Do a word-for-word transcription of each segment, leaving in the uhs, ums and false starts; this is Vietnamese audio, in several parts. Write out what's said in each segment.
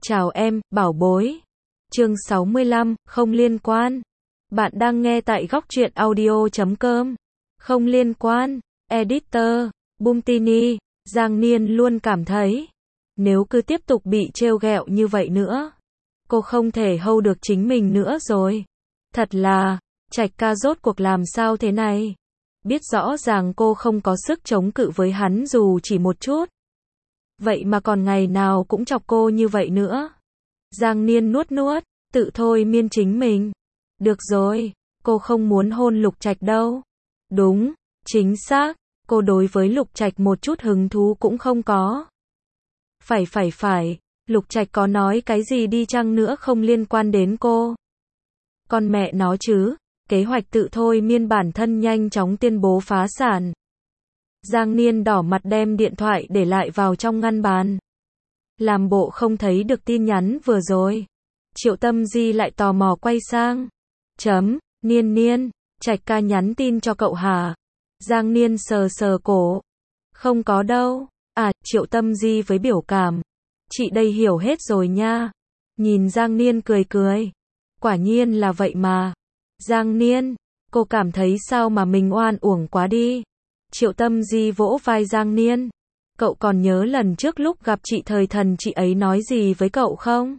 Chào em, bảo bối. Chương sáu mươi lăm, không liên quan. Bạn đang nghe tại góc truyện audio chấm com. Không liên quan. Editor, Bumtini, Giang Niên luôn cảm thấy, nếu cứ tiếp tục bị trêu ghẹo như vậy nữa, cô không thể hold được chính mình nữa rồi. Thật là, Trạch ca rốt cuộc làm sao thế này? Biết rõ ràng cô không có sức chống cự với hắn dù chỉ một chút. Vậy mà còn ngày nào cũng chọc cô như vậy nữa. Giang Niên nuốt nuốt, tự thôi miên chính mình. Được rồi, cô không muốn hôn Lục Trạch đâu. Đúng, chính xác, cô đối với Lục Trạch một chút hứng thú cũng không có. Phải phải phải, Lục Trạch có nói cái gì đi chăng nữa không liên quan đến cô. Con mẹ nó chứ, kế hoạch tự thôi miên bản thân nhanh chóng tuyên bố phá sản. Giang Niên đỏ mặt đem điện thoại để lại vào trong ngăn bàn. Làm bộ không thấy được tin nhắn vừa rồi. Triệu Tâm Di lại tò mò quay sang. Chấm, Niên Niên, Trạch ca nhắn tin cho cậu hả? Giang Niên sờ sờ cổ. Không có đâu. À, Triệu Tâm Di với biểu cảm. Chị đây hiểu hết rồi nha. Nhìn Giang Niên cười cười. Quả nhiên là vậy mà. Giang Niên, cô cảm thấy sao mà mình oan uổng quá đi. Triệu Tâm Di vỗ vai Giang Niên. Cậu còn nhớ lần trước lúc gặp chị thời thần chị ấy nói gì với cậu không?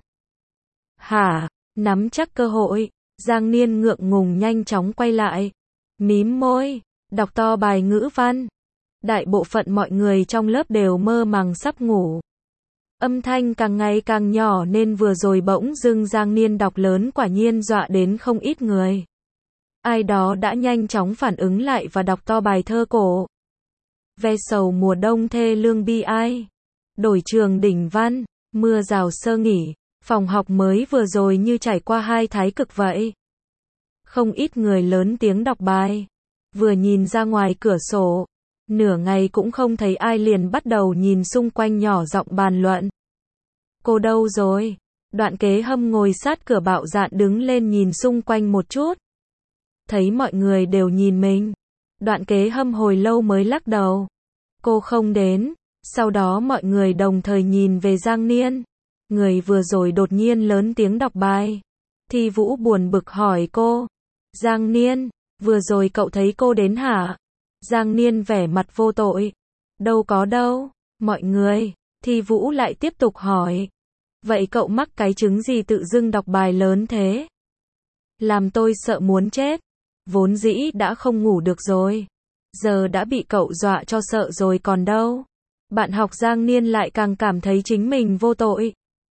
Hả? Nắm chắc cơ hội. Giang Niên ngượng ngùng nhanh chóng quay lại. Mím môi, đọc to bài ngữ văn. Đại bộ phận mọi người trong lớp đều mơ màng sắp ngủ. Âm thanh càng ngày càng nhỏ nên vừa rồi bỗng dưng Giang Niên đọc lớn quả nhiên dọa đến không ít người. Ai đó đã nhanh chóng phản ứng lại và đọc to bài thơ cổ. Ve sầu mùa đông thê lương bi ai. Đổi trường đỉnh văn, mưa rào sơ nghỉ, phòng học mới vừa rồi như trải qua hai thái cực vậy. Không ít người lớn tiếng đọc bài. Vừa nhìn ra ngoài cửa sổ, nửa ngày cũng không thấy ai liền bắt đầu nhìn xung quanh nhỏ giọng bàn luận. Cô đâu rồi? Đoạn Kế Hâm ngồi sát cửa bạo dạn đứng lên nhìn xung quanh một chút. Thấy mọi người đều nhìn mình. Đoạn Kế Hâm hồi lâu mới lắc đầu. Cô không đến. Sau đó mọi người đồng thời nhìn về Giang Niên. Người vừa rồi đột nhiên lớn tiếng đọc bài. Thi Vũ buồn bực hỏi cô. Giang Niên, vừa rồi cậu thấy cô đến hả? Giang Niên vẻ mặt vô tội. Đâu có đâu, mọi người. Thi Vũ lại tiếp tục hỏi. Vậy cậu mắc cái chứng gì tự dưng đọc bài lớn thế? Làm tôi sợ muốn chết. Vốn dĩ đã không ngủ được rồi. Giờ đã bị cậu dọa cho sợ rồi còn đâu. Bạn học Giang Niên lại càng cảm thấy chính mình vô tội.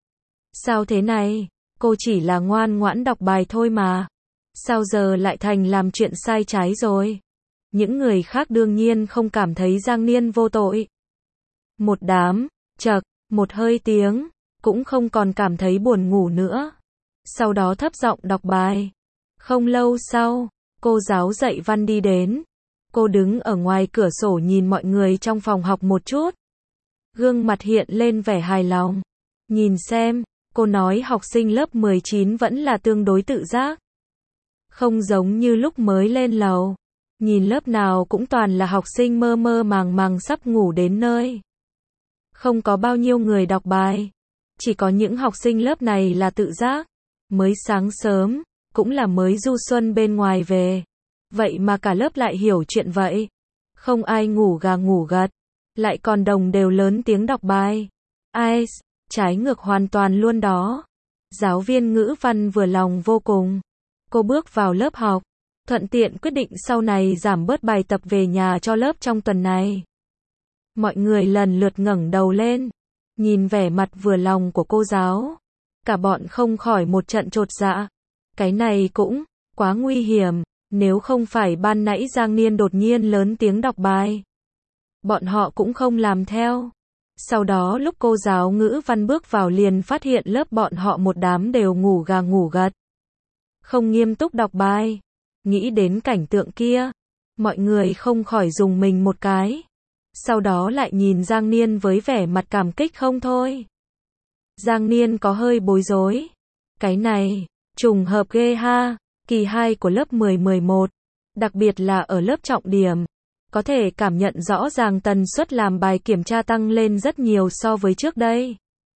Sao thế này? Cô chỉ là ngoan ngoãn đọc bài thôi mà. Sao giờ lại thành làm chuyện sai trái rồi? Những người khác đương nhiên không cảm thấy Giang Niên vô tội. Một đám, chậc, một hơi tiếng, cũng không còn cảm thấy buồn ngủ nữa. Sau đó thấp giọng đọc bài. Không lâu sau, cô giáo dạy văn đi đến. Cô đứng ở ngoài cửa sổ nhìn mọi người trong phòng học một chút. Gương mặt hiện lên vẻ hài lòng. Nhìn xem, cô nói học sinh lớp mười chín vẫn là tương đối tự giác. Không giống như lúc mới lên lầu. Nhìn lớp nào cũng toàn là học sinh mơ mơ màng màng sắp ngủ đến nơi. Không có bao nhiêu người đọc bài. Chỉ có những học sinh lớp này là tự giác. Mới sáng sớm, cũng là mới du xuân bên ngoài về. Vậy mà cả lớp lại hiểu chuyện vậy. Không ai ngủ gà ngủ gật. Lại còn đồng đều lớn tiếng đọc bài. Ai, trái ngược hoàn toàn luôn đó. Giáo viên ngữ văn vừa lòng vô cùng. Cô bước vào lớp học. Thuận tiện quyết định sau này giảm bớt bài tập về nhà cho lớp trong tuần này. Mọi người lần lượt ngẩng đầu lên. Nhìn vẻ mặt vừa lòng của cô giáo. Cả bọn không khỏi một trận chột dạ. Cái này cũng quá nguy hiểm. Nếu không phải ban nãy Giang Niên đột nhiên lớn tiếng đọc bài. Bọn họ cũng không làm theo. Sau đó lúc cô giáo ngữ văn bước vào liền phát hiện lớp bọn họ một đám đều ngủ gà ngủ gật. Không nghiêm túc đọc bài. Nghĩ đến cảnh tượng kia. Mọi người không khỏi dùng mình một cái. Sau đó lại nhìn Giang Niên với vẻ mặt cảm kích không thôi. Giang Niên có hơi bối rối. Cái này, trùng hợp ghê ha. Kỳ hai của lớp mười mười một. Đặc biệt là ở lớp trọng điểm. Có thể cảm nhận rõ ràng tần suất làm bài kiểm tra tăng lên rất nhiều so với trước đây.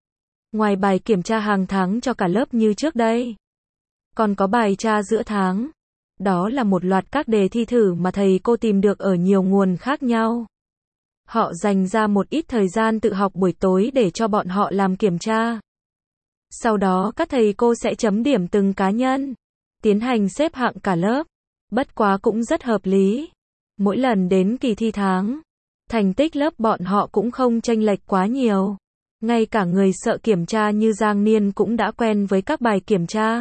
Ngoài bài kiểm tra hàng tháng cho cả lớp như trước đây, còn có bài tra giữa tháng. Đó là một loạt các đề thi thử mà thầy cô tìm được ở nhiều nguồn khác nhau. Họ dành ra một ít thời gian tự học buổi tối để cho bọn họ làm kiểm tra. Sau đó các thầy cô sẽ chấm điểm từng cá nhân, tiến hành xếp hạng cả lớp. Bất quá cũng rất hợp lý. Mỗi lần đến kỳ thi tháng, thành tích lớp bọn họ cũng không chênh lệch quá nhiều. Ngay cả người sợ kiểm tra như Giang Niên cũng đã quen với các bài kiểm tra.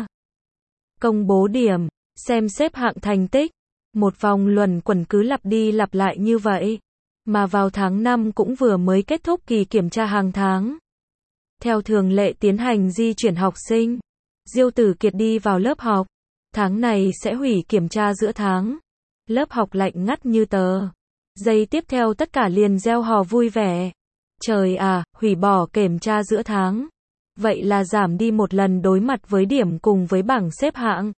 Công bố điểm, xem xếp hạng thành tích. Một vòng luẩn quẩn cứ lặp đi lặp lại như vậy. Mà vào tháng năm cũng vừa mới kết thúc kỳ kiểm tra hàng tháng. Theo thường lệ tiến hành di chuyển học sinh, Diêu Tử Kiệt đi vào lớp học. Tháng này sẽ hủy kiểm tra giữa tháng. Lớp học lạnh ngắt như tờ. Giây tiếp theo tất cả liền reo hò vui vẻ. Trời à, hủy bỏ kiểm tra giữa tháng. Vậy là giảm đi một lần đối mặt với điểm cùng với bảng xếp hạng.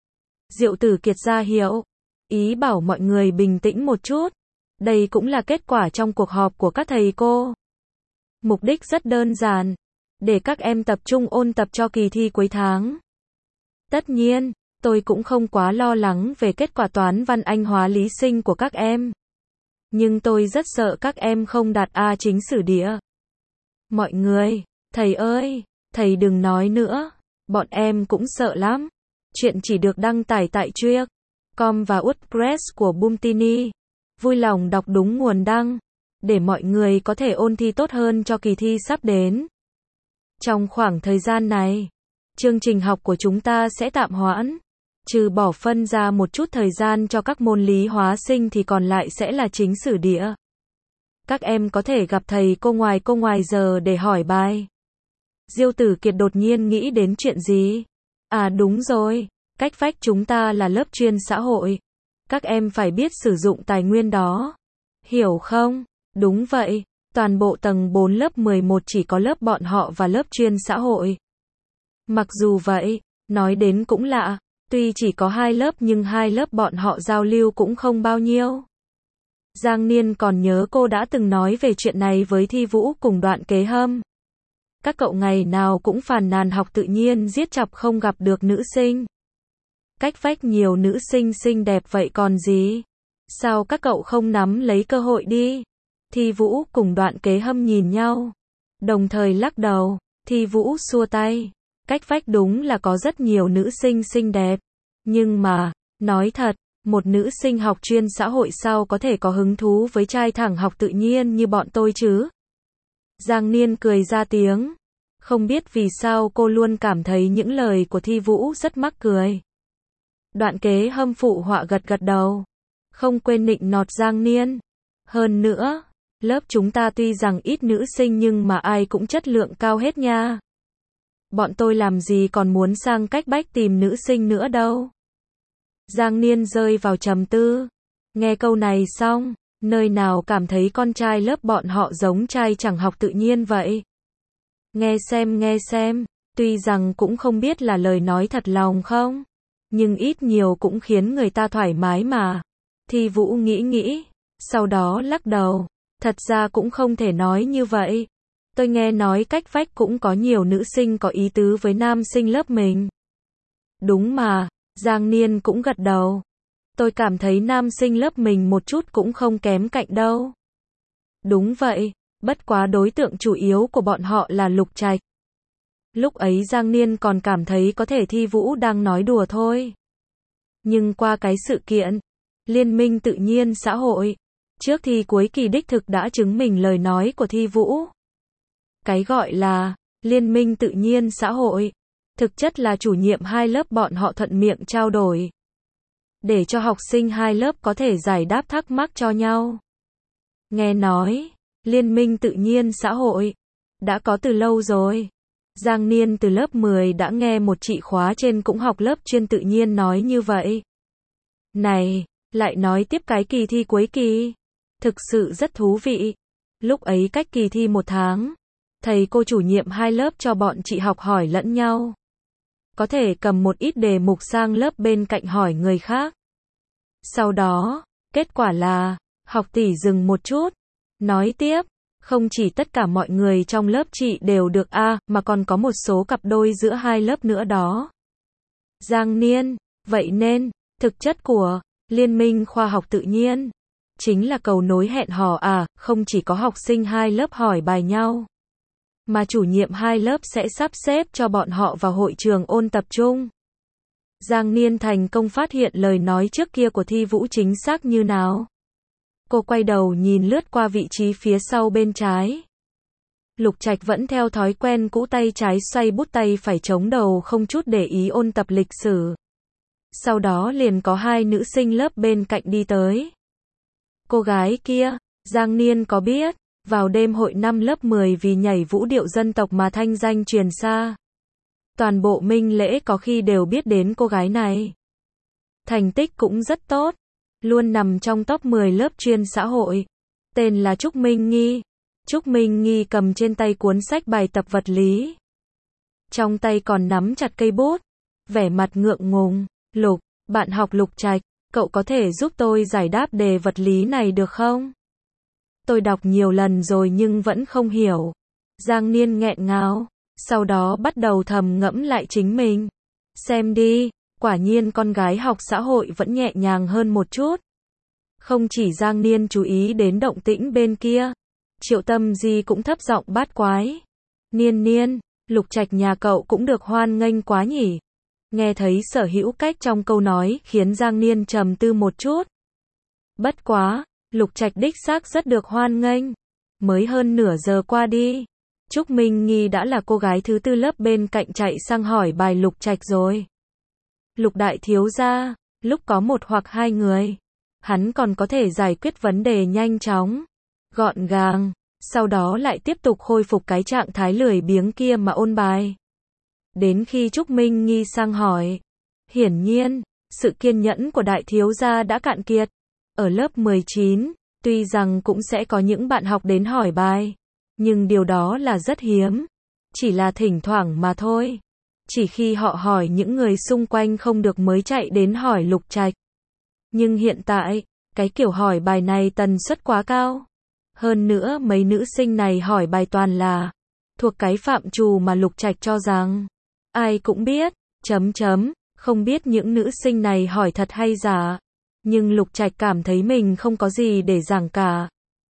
Diệu Tử Kiệt ra hiệu, ý bảo mọi người bình tĩnh một chút. Đây cũng là kết quả trong cuộc họp của các thầy cô. Mục đích rất đơn giản, để các em tập trung ôn tập cho kỳ thi cuối tháng. Tất nhiên, tôi cũng không quá lo lắng về kết quả toán văn Anh hóa lý sinh của các em. Nhưng tôi rất sợ các em không đạt A chính sử địa. Mọi người, thầy ơi, thầy đừng nói nữa, bọn em cũng sợ lắm. Chuyện chỉ được đăng tải tại Truyệc chấm com và WordPress của Boomtini. Vui lòng đọc đúng nguồn đăng, để mọi người có thể ôn thi tốt hơn cho kỳ thi sắp đến. Trong khoảng thời gian này, chương trình học của chúng ta sẽ tạm hoãn. Trừ bỏ phân ra một chút thời gian cho các môn lý hóa sinh thì còn lại sẽ là chính sử địa. Các em có thể gặp thầy cô ngoài cô ngoài giờ để hỏi bài. Diêu Tử Kiệt đột nhiên nghĩ đến chuyện gì? À đúng rồi, cách vách chúng ta là lớp chuyên xã hội. Các em phải biết sử dụng tài nguyên đó. Hiểu không? Đúng vậy, toàn bộ tầng bốn lớp mười một chỉ có lớp bọn họ và lớp chuyên xã hội. Mặc dù vậy, nói đến cũng lạ. Tuy chỉ có hai lớp nhưng hai lớp bọn họ giao lưu cũng không bao nhiêu. Giang Niên còn nhớ cô đã từng nói về chuyện này với Thi Vũ cùng Đoạn Kế Hâm. Các cậu ngày nào cũng phàn nàn học tự nhiên giết chọc không gặp được nữ sinh. Cách vách nhiều nữ sinh xinh đẹp vậy còn gì? Sao các cậu không nắm lấy cơ hội đi? Thi Vũ cùng Đoạn Kế Hâm nhìn nhau, đồng thời lắc đầu. Thi Vũ xua tay. Cách vách đúng là có rất nhiều nữ sinh xinh đẹp. Nhưng mà, nói thật, một nữ sinh học chuyên xã hội sao có thể có hứng thú với trai thẳng học tự nhiên như bọn tôi chứ? Giang Niên cười ra tiếng. Không biết vì sao cô luôn cảm thấy những lời của Thi Vũ rất mắc cười. Đoạn Kế Hâm phụ họa gật gật đầu. Không quên nịnh nọt Giang Niên. Hơn nữa, lớp chúng ta tuy rằng ít nữ sinh nhưng mà ai cũng chất lượng cao hết nha. Bọn tôi làm gì còn muốn sang cách vách tìm nữ sinh nữa đâu. Giang Niên rơi vào trầm tư. Nghe câu này xong, nơi nào cảm thấy con trai lớp bọn họ giống trai chẳng học tự nhiên vậy. Nghe xem nghe xem, tuy rằng cũng không biết là lời nói thật lòng không, nhưng ít nhiều cũng khiến người ta thoải mái mà. Thi Vũ nghĩ nghĩ, sau đó lắc đầu. Thật ra cũng không thể nói như vậy. Tôi nghe nói cách vách cũng có nhiều nữ sinh có ý tứ với nam sinh lớp mình. Đúng mà, Giang Niên cũng gật đầu. Tôi cảm thấy nam sinh lớp mình một chút cũng không kém cạnh đâu. Đúng vậy, bất quá đối tượng chủ yếu của bọn họ là Lục Trạch. Lúc ấy Giang Niên còn cảm thấy có thể Thi Vũ đang nói đùa thôi. Nhưng qua cái sự kiện, Liên minh tự nhiên xã hội, trước thi cuối kỳ đích thực đã chứng minh lời nói của Thi Vũ. Cái gọi là Liên minh tự nhiên xã hội, thực chất là chủ nhiệm hai lớp bọn họ thuận miệng trao đổi. Để cho học sinh hai lớp có thể giải đáp thắc mắc cho nhau. Nghe nói, Liên minh tự nhiên xã hội, đã có từ lâu rồi. Giang Niên từ lớp mười đã nghe một chị khóa trên cũng học lớp chuyên tự nhiên nói như vậy. Này, lại nói tiếp cái kỳ thi cuối kỳ. Thực sự rất thú vị. Lúc ấy cách kỳ thi một tháng, thầy cô chủ nhiệm hai lớp cho bọn chị học hỏi lẫn nhau. Có thể cầm một ít đề mục sang lớp bên cạnh hỏi người khác. Sau đó, kết quả là, học tỷ dừng một chút, nói tiếp, Không chỉ tất cả mọi người trong lớp chị đều được A, mà còn có một số cặp đôi giữa hai lớp nữa đó. Giang Niên, vậy nên, thực chất của Liên minh khoa học tự nhiên chính là cầu nối hẹn hò à, không chỉ có học sinh hai lớp hỏi bài nhau, mà chủ nhiệm hai lớp sẽ sắp xếp cho bọn họ vào hội trường ôn tập trung. Giang Niên thành công phát hiện lời nói trước kia của Thi Vũ chính xác như nào. Cô quay đầu nhìn lướt qua vị trí phía sau bên trái. Lục Trạch vẫn theo thói quen cũ, tay trái xoay bút, tay phải chống đầu không chút để ý ôn tập lịch sử. Sau đó liền có hai nữ sinh lớp bên cạnh đi tới. Cô gái kia, Giang Niên có biết, vào đêm hội năm lớp mười vì nhảy vũ điệu dân tộc mà thanh danh truyền xa. Toàn bộ Minh Lễ có khi đều biết đến cô gái này. Thành tích cũng rất tốt, luôn nằm trong top mười lớp chuyên xã hội. Tên là Trúc Minh Nghi. Trúc Minh Nghi cầm trên tay cuốn sách bài tập vật lý. Trong tay còn nắm chặt cây bút, vẻ mặt ngượng ngùng. Lục, bạn học Lục Trạch, cậu có thể giúp tôi giải đáp đề vật lý này được không? Tôi đọc nhiều lần rồi nhưng vẫn không hiểu. Giang Niên nghẹn ngào, sau đó bắt đầu thầm ngẫm lại chính mình. Xem đi, quả nhiên con gái học xã hội vẫn nhẹ nhàng hơn một chút. Không chỉ Giang Niên chú ý đến động tĩnh bên kia, Triệu Tâm Di cũng thấp giọng bát quái. Niên Niên, Lục Trạch nhà cậu cũng được hoan nghênh quá nhỉ? Nghe thấy Sở Hữu Cách trong câu nói khiến Giang Niên trầm tư một chút. Bất quá, Lục Trạch đích xác rất được hoan nghênh. Mới hơn nửa giờ qua đi, Trúc Minh Nghi đã là cô gái thứ tư lớp bên cạnh chạy sang hỏi bài Lục Trạch rồi. Lục đại thiếu gia, lúc có một hoặc hai người, hắn còn có thể giải quyết vấn đề nhanh chóng, gọn gàng, sau đó lại tiếp tục khôi phục cái trạng thái lười biếng kia mà ôn bài. Đến khi Trúc Minh Nghi sang hỏi, hiển nhiên, sự kiên nhẫn của đại thiếu gia đã cạn kiệt. Ở lớp mười chín, tuy rằng cũng sẽ có những bạn học đến hỏi bài, nhưng điều đó là rất hiếm, chỉ là thỉnh thoảng mà thôi. Chỉ khi họ hỏi những người xung quanh không được mới chạy đến hỏi Lục Trạch. Nhưng hiện tại, cái kiểu hỏi bài này tần suất quá cao. Hơn nữa mấy nữ sinh này hỏi bài toàn là thuộc cái phạm trù mà Lục Trạch cho rằng ai cũng biết, chấm chấm, không biết những nữ sinh này hỏi thật hay giả. Nhưng Lục Trạch cảm thấy mình không có gì để giảng cả.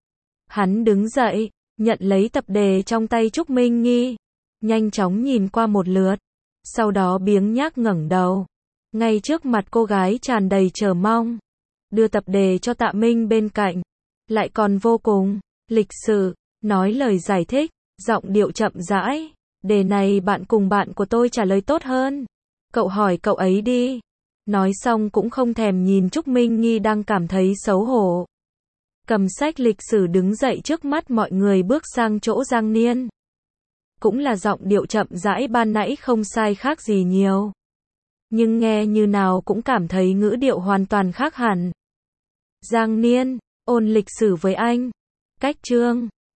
Hắn đứng dậy, nhận lấy tập đề trong tay Trúc Minh Nghi, nhanh chóng nhìn qua một lượt, sau đó biếng nhác ngẩng đầu. Ngay trước mặt cô gái tràn đầy chờ mong, đưa tập đề cho Tạ Minh bên cạnh, lại còn vô cùng lịch sự, nói lời giải thích, giọng điệu chậm rãi. Đề này bạn cùng bạn của tôi trả lời tốt hơn. Cậu hỏi cậu ấy đi. Nói xong cũng không thèm nhìn Trúc Minh Nghi đang cảm thấy xấu hổ. Cầm sách lịch sử đứng dậy trước mắt mọi người bước sang chỗ Giang Niên. Cũng là giọng điệu chậm rãi ban nãy không sai khác gì nhiều. Nhưng nghe như nào cũng cảm thấy ngữ điệu hoàn toàn khác hẳn. Giang Niên, ôn lịch sử với anh. Cách chương.